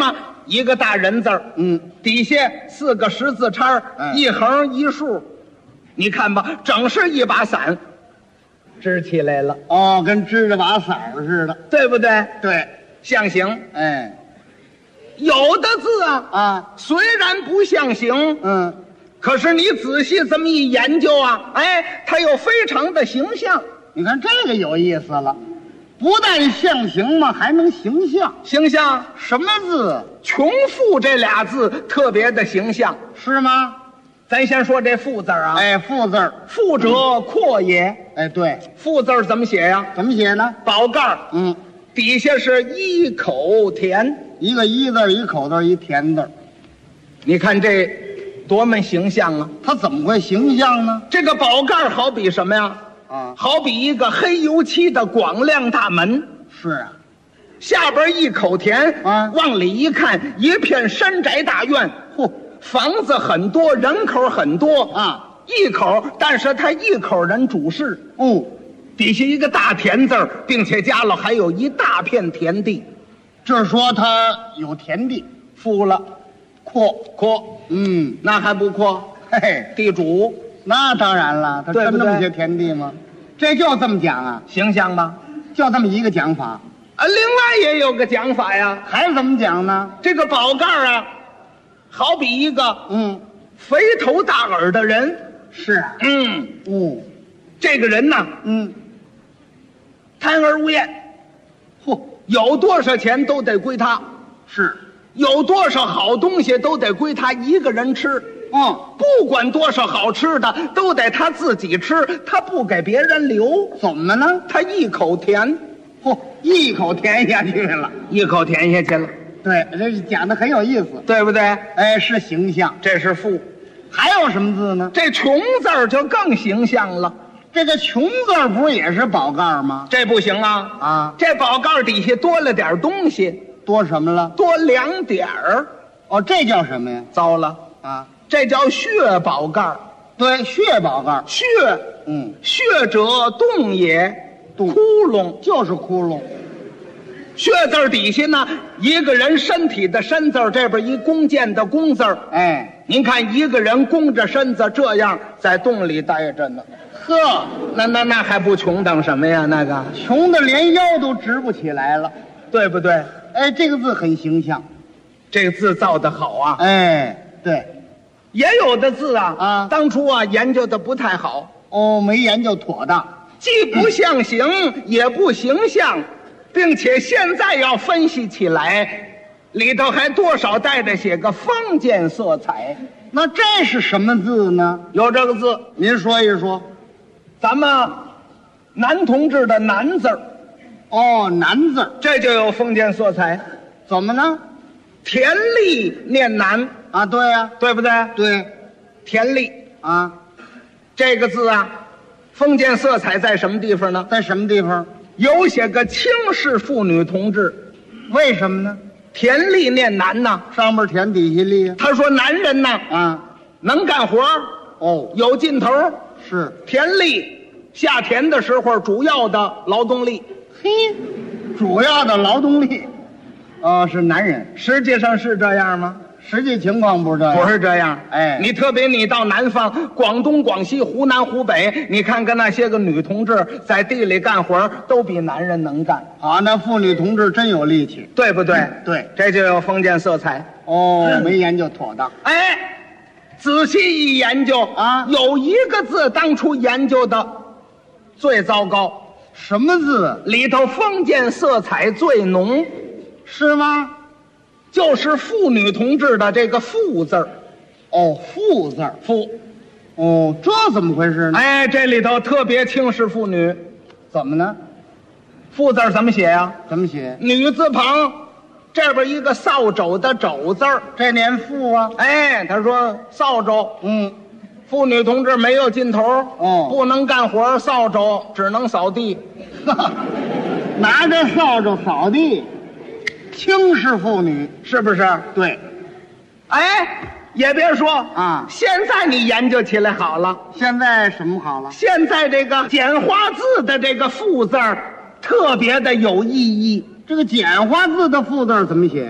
一个大人字儿，底下4个十字叉，一横一竖，你看吧，整是一把伞，支起来了。 哦，跟支着把伞似的， 对不对？ 对， 象形。 哎， 有的字啊，虽然不象形，可是你仔细这么一研究啊，哎，它又非常的形象。 你看这个有意思了，不但象形嘛，还能形象。 形象什么字？ 穷富这俩字特别的形象， 是吗？ 咱先说这富字啊， 哎，富字， 富者阔也。 哎，对， 富字怎么写呀？ 怎么写呢？ 宝盖，底下是一口田， 一个一字，一口字，一田字。 你看这多么形象啊！ 它怎么会形象呢？ 这个宝盖好比什么呀？好比一个黑油漆的广亮大门。 是啊， 下边一口田往里一看，一片山宅大院。 嚯， 房子很多，人口很多啊，一口，但是他一口人主事。底下一个大田字，并且加了还有一大片田地。 这说他有田地， 富了，阔，那还不阔？ 嘿嘿， 地主。 那当然了，他真那么些田地吗？这就这么讲啊， 形象吧？ 就这么一个讲法啊。另外也有个讲法呀， 还怎么讲呢？ 这个宝盖啊，好比一个肥头大耳的人。 是啊， 这个人呢，贪而无厌，有多少钱都得归他， 是， 有多少好东西都得归他一个人吃。不管多少好吃的都得他自己吃，他不给别人留。 怎么呢？ 他一口甜， 一口甜下去了， 一口甜下去了。 对，这讲的很有意思， 对不对？ 哎，是形象， 这是富。 还有什么字呢？ 这穷字儿就更形象了。 这个穷字儿不是也是宝盖吗？ 这不行啊！这宝盖底下多了点东西， 多什么了？ 多2点儿。 哦，这叫什么呀？ 糟了啊！这叫血宝盖。 对，血宝盖。 血，血者动也，窟窿就是窟窿。 血字底下呢，一个人身体的身字，这边一弓箭的弓字。 哎， 您看一个人弓着身子这样在洞里待着呢。 呵， 那还不穷等什么呀？那个穷的连腰都直不起来了， 对不对？ 哎，这个字很形象， 这个字造得好啊。 哎，对， 也有的字啊，当初啊研究的不太好。 没研究妥当， 既不象形，也不形象，并且现在要分析起来，里头还多少带着写个封建色彩。 那这是什么字呢？ 有这个字， 您说一说。 咱们男同志的男字儿，男字， 这就有封建色彩。 怎么呢？ 田力念男啊，对呀， 对不对？ 对， 田力啊， 这个字啊，封建色彩在什么地方呢？ 在什么地方？ 有写个轻视妇女同志， 为什么呢？ 田力念男呐， 上面田底下力。 他说男人呐，能干活，有劲头。 是田力，下田的时候主要的劳动力。 嘿，主要的劳动力，是男人。 实际上是这样吗？ 实际情况不是这样。 不是这样。 哎， 你特别你到南方，广东、广西、湖南、湖北，你看看那些个女同志在地里干活，都比男人能干。 啊，那妇女同志真有力气， 对不对？ 对， 这就有封建色彩。 没研究妥当。 哎。仔细一研究啊，有一个字当初研究的最糟糕。 什么字？ 里头封建色彩最浓， 是吗？ 就是妇女同志的这个妇字儿。 妇字儿， 妇。 这怎么回事呢？ 哎，这里头特别轻视妇女。 怎么呢？ 妇字儿怎么写呀？ 怎么写？ 女字旁。这边一个扫帚的帚字儿， 这念妇啊。 哎，他说扫帚，妇女同志没有劲头，不能干活，扫帚只能扫地， 拿着扫帚扫地，轻视妇女， 是不是？ 对。 哎，也别说啊，现在你研究起来好了。 现在什么好了？ 现在这个简化字的这个妇字儿特别的有意义。 这个简化字的妇字怎么写？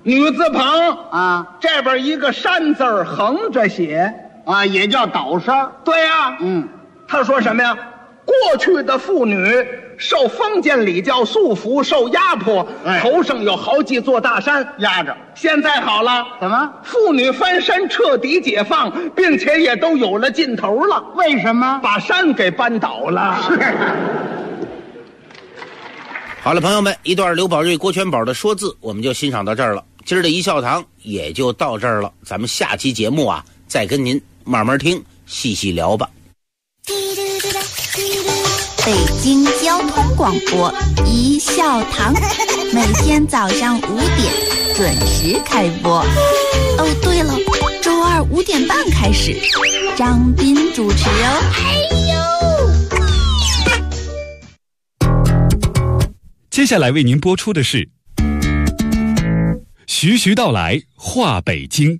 女字旁啊，这边一个山字儿横着写啊，也叫倒山。 对呀，他说什么呀？过去的妇女受封建礼教束缚，受压迫，头上有好几座大山压着。 现在好了， 怎么？ 妇女翻身彻底解放，并且也都有了劲头了。 为什么？ 把山给扳倒了。 好了，朋友们，一段刘宝瑞、郭全宝的说字，我们就欣赏到这儿了。今儿的一笑堂也就到这儿了，咱们下期节目啊，再跟您慢慢听，细细聊吧。 北京交通广播一笑堂，每天早上5点准时开播。哦，对了，周二5点半开始，张斌主持哦。 接下来为您播出的是徐徐道来话北京。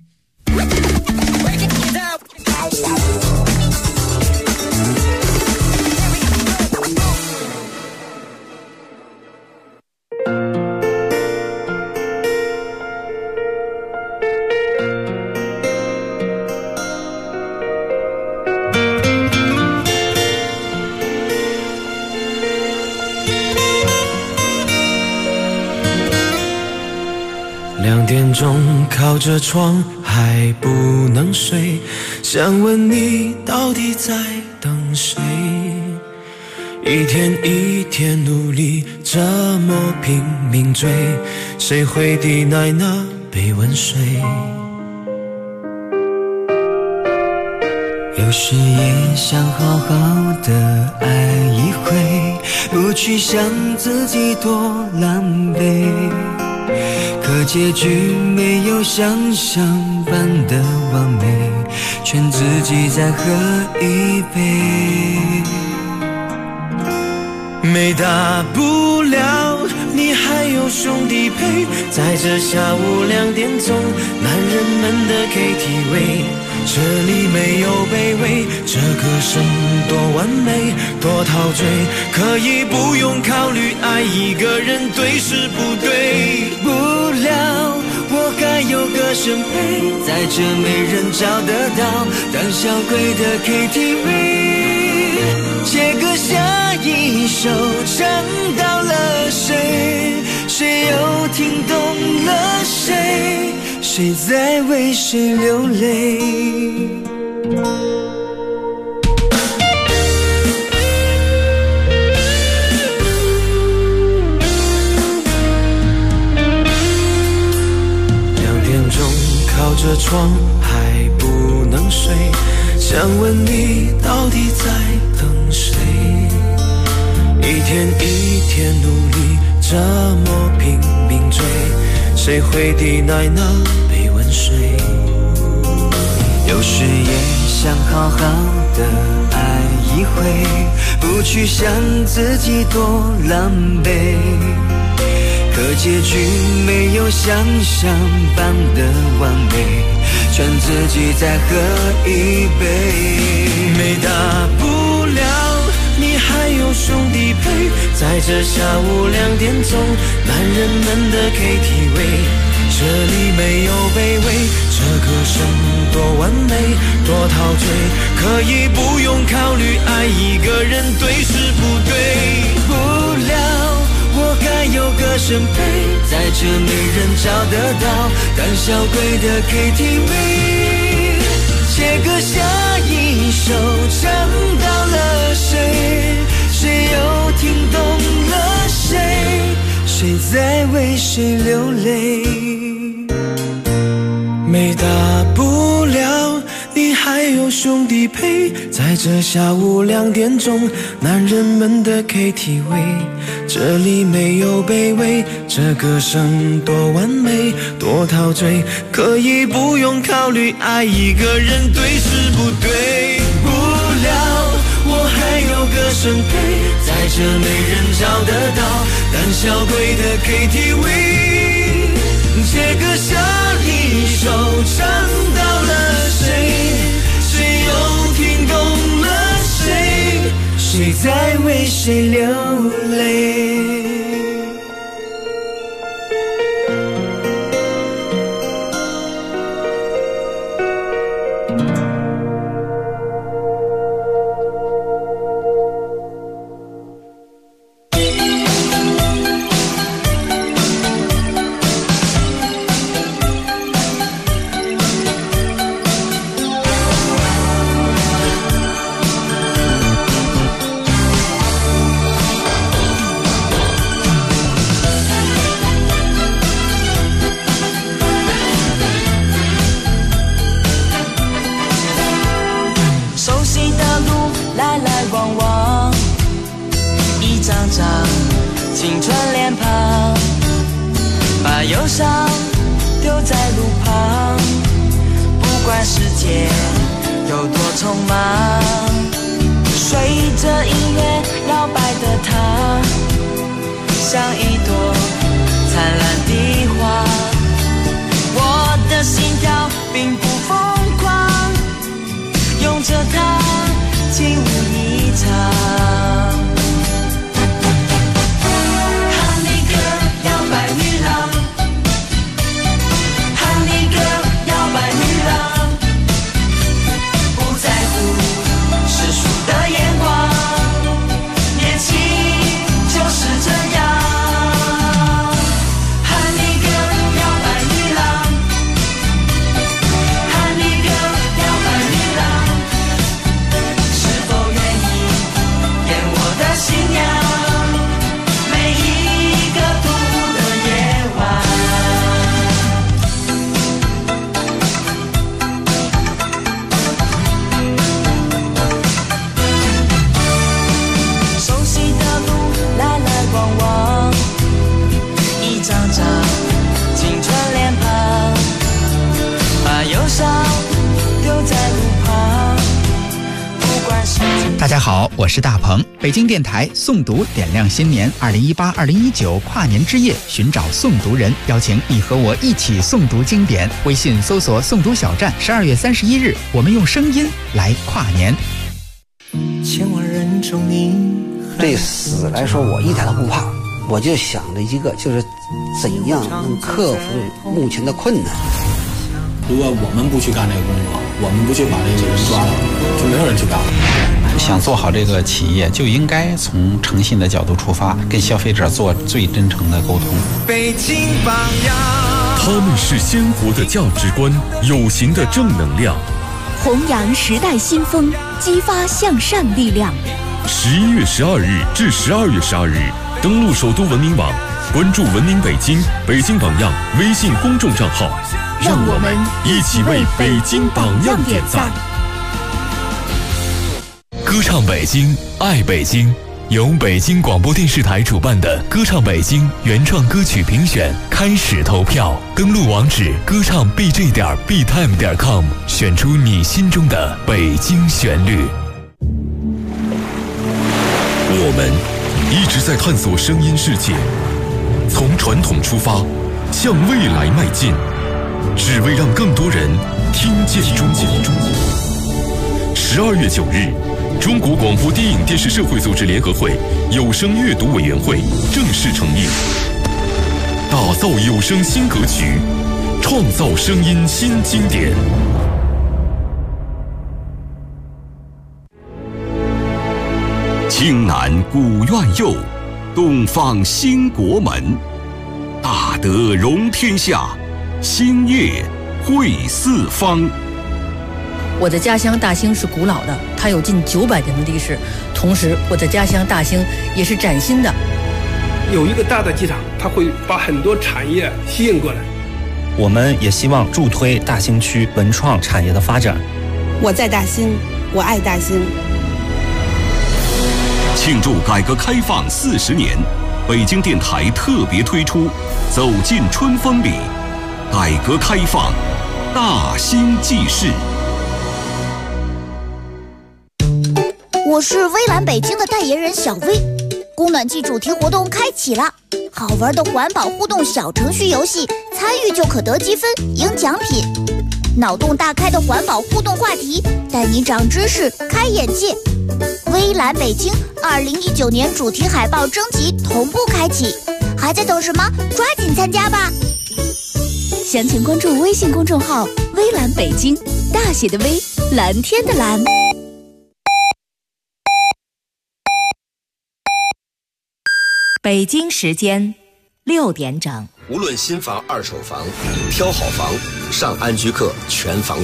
2点钟靠着窗还不能睡，想问你到底在等谁？一天一天努力这么拼命追，谁会抵赖那杯温水？有时也想好好的爱一回，不去想自己多狼狈，可结局没有想象般的完美，劝自己再喝一杯。没大不了，你还有兄弟陪，在这下午2点钟，男人们的 KTV， 这里没有卑微，这歌声多完美，多陶醉，可以不用考虑爱一个人对是不对。不了，我该有个声陪，在这没人找得到胆小鬼的 KTV， 写歌下一首唱到了谁，谁又听懂了谁，谁在为谁流泪。2点钟靠着窗还不能睡，想问你到底在等谁？一天一天努力这么拼命追，谁会抵赖那杯温水？有时也想好好的爱一回，不去想自己多狼狈，可结局没有想象般的完美，劝自己再喝一杯。没大不了，你还有兄弟陪，在这下午2点钟，男人们的 KTV， 这里没有卑微，这歌声多完美，多陶醉，可以不用考虑爱一个人对是不对。不了，我该有个声陪，在这没人找得到胆小鬼的 KTV， 写歌下一首唱到了谁，谁又听懂了谁，谁在为谁流泪。没大不了，你还有兄弟陪，在这下午2点钟，男人们的 KTV， 这里没有卑微，这歌声多完美，多陶醉，可以不用考虑爱一个人对是不对。不了，我还有个声陪，在这没人找得到胆小鬼的 KTV， 写歌下一首唱到了谁，谁又听懂了谁，谁在为谁流泪。 伤丢在路旁，不管世界有多匆忙，随着音乐摇摆的她，像一朵灿烂的花。我的心跳并不疯狂，拥着它轻舞一场。Honey girl， 摇摆女郎 ，Honey girl， 摇摆女郎，不在乎世俗的眼光，年轻就是这样。 大家好，我是大鹏。北京电台诵读点亮新年2018-2019跨年之夜，寻找诵读人，邀请你和我一起诵读经典。微信搜索诵读小站，12月31日，我们用声音来跨年。 千万人中你对死来说，我一点都不怕，我就想着一个，就是怎样能克服目前的困难。 如果我们不去干这个工作，我们不去把这个人抓到，就没有人去干了。 想做好这个企业，就应该从诚信的角度出发，跟消费者做最真诚的沟通。 北京榜样， 他们是鲜活的价值观，有形的正能量， 弘扬时代新风，激发向善力量。 11月12日至12月12日，登录首都文明网，关注文明北京、北京榜样微信公众账号，让我们一起为北京榜样点赞。歌唱北京，爱北京，由北京广播电视台主办的歌唱北京原创歌曲评选开始投票，登录网址歌唱 bj.btime.com， 选出你心中的北京旋律。我们一直在探索声音世界，从传统出发，向未来迈进，只为让更多人听见中国。12月9日，中国广播电影电视社会组织联合会有声阅读委员会正式成立，打造有声新格局，创造声音新经典。 京南古院囿，东方兴国门，大德容天下，兴业惠四方。 我的家乡大兴是古老的，它有近900年的历史。同时，我的家乡大兴也是崭新的。 有一个大的机场，它会把很多产业吸引过来。 我们也希望助推大兴区文创产业的发展。 我在大兴，我爱大兴。 庆祝改革开放40年，北京电台特别推出《走进春风里》，改革开放大兴记事。 我是微蓝北京的代言人小薇，供暖季主题活动开启了，好玩的环保互动小程序游戏，参与就可得积分赢奖品。脑洞大开的环保互动话题，带你长知识开眼界。微蓝北京2019年主题海报征集同步开启，还在等什么？抓紧参加吧！ 详情关注微信公众号微蓝北京，大写的微，蓝天的蓝。北京时间6点整。 无论新房二手房，挑好房上安居客全房。